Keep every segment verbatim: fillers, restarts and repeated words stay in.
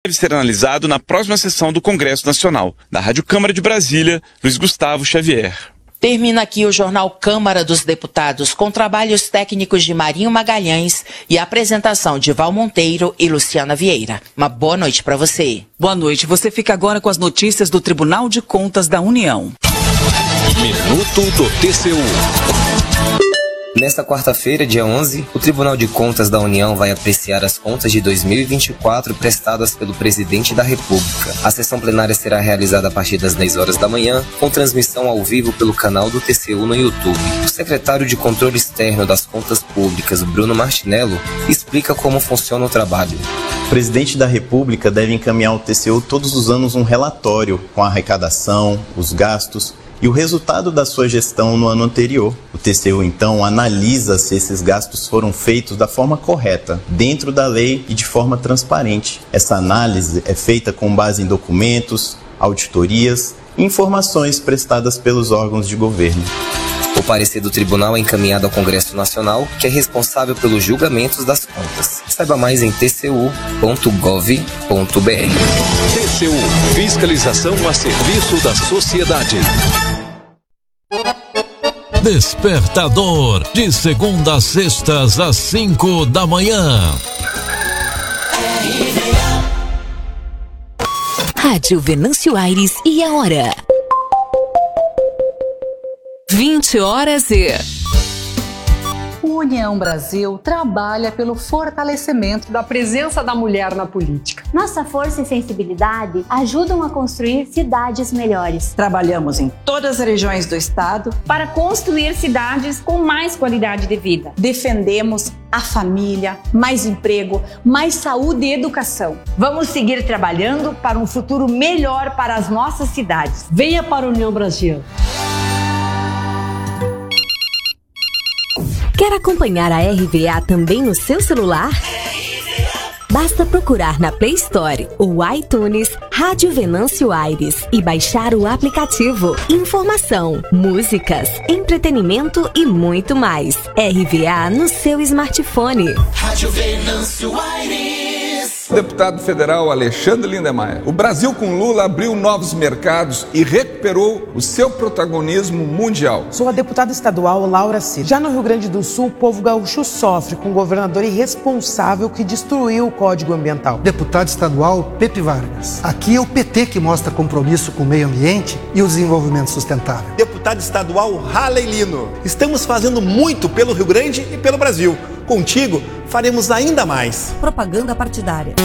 deve ser analisado na próxima sessão do Congresso Nacional. Da Rádio Câmara de Brasília, Luiz Gustavo Xavier. Termina aqui o Jornal Câmara dos Deputados, com trabalhos técnicos de Marinho Magalhães e a apresentação de Val Monteiro e Luciana Vieira. Uma boa noite para você. Boa noite. Você fica agora com as notícias do Tribunal de Contas da União. Minuto do T C U. Nesta quarta-feira, dia onze, o Tribunal de Contas da União vai apreciar as contas de dois mil e vinte e quatro prestadas pelo Presidente da República. A sessão plenária será realizada a partir das dez horas da manhã, com transmissão ao vivo pelo canal do T C U no YouTube. O secretário de Controle Externo das Contas Públicas, Bruno Martinello, explica como funciona o trabalho. O Presidente da República deve encaminhar ao T C U todos os anos um relatório com a arrecadação, os gastos e o resultado da sua gestão no ano anterior. O T C U, então, analisa se esses gastos foram feitos da forma correta, dentro da lei e de forma transparente. Essa análise é feita com base em documentos, auditorias e informações prestadas pelos órgãos de governo. O parecer do tribunal é encaminhado ao Congresso Nacional, que é responsável pelos julgamentos das contas. Saiba mais em t c u ponto gov ponto b r. T C U, fiscalização a serviço da sociedade. Despertador, de segunda a sextas às cinco da manhã. Rádio Venâncio Aires e a hora. vinte horas e... União Brasil trabalha pelo fortalecimento da presença da mulher na política. Nossa força e sensibilidade ajudam a construir cidades melhores. Trabalhamos em todas as regiões do estado para construir cidades com mais qualidade de vida. Defendemos a família, mais emprego, mais saúde e educação. Vamos seguir trabalhando para um futuro melhor para as nossas cidades. Venha para a União Brasil. Quer acompanhar a R V A também no seu celular? Basta procurar na Play Store ou iTunes Rádio Venâncio Aires e baixar o aplicativo. Informação, músicas, entretenimento e muito mais. R V A no seu smartphone. Rádio Venâncio Aires. Deputado federal Alexandre Lindemeyer. O Brasil com Lula abriu novos mercados e recuperou o seu protagonismo mundial. Sou a deputada estadual Laura Cid. Já no Rio Grande do Sul, o povo gaúcho sofre com um governador irresponsável que destruiu o Código Ambiental. Deputado estadual Pepe Vargas. Aqui é o P T que mostra compromisso com o meio ambiente e o desenvolvimento sustentável. Deputado estadual Halley Lino. Estamos fazendo muito pelo Rio Grande e pelo Brasil. Contigo, faremos ainda mais. Propaganda partidária.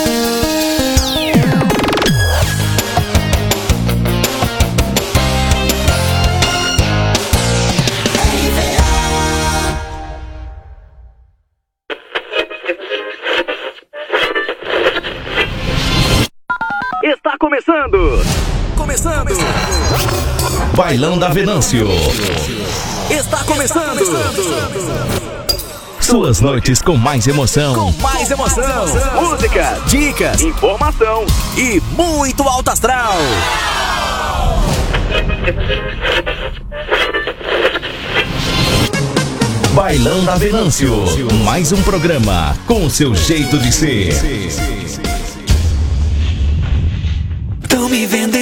Está começando! Começando! Bailão da Venâncio. Está começando! Suas noites com mais emoção. Com mais emoção. Música, dicas, informação e muito alto astral. Bailão da Venâncio. Mais um programa com o seu jeito de ser. Tão me vendendo.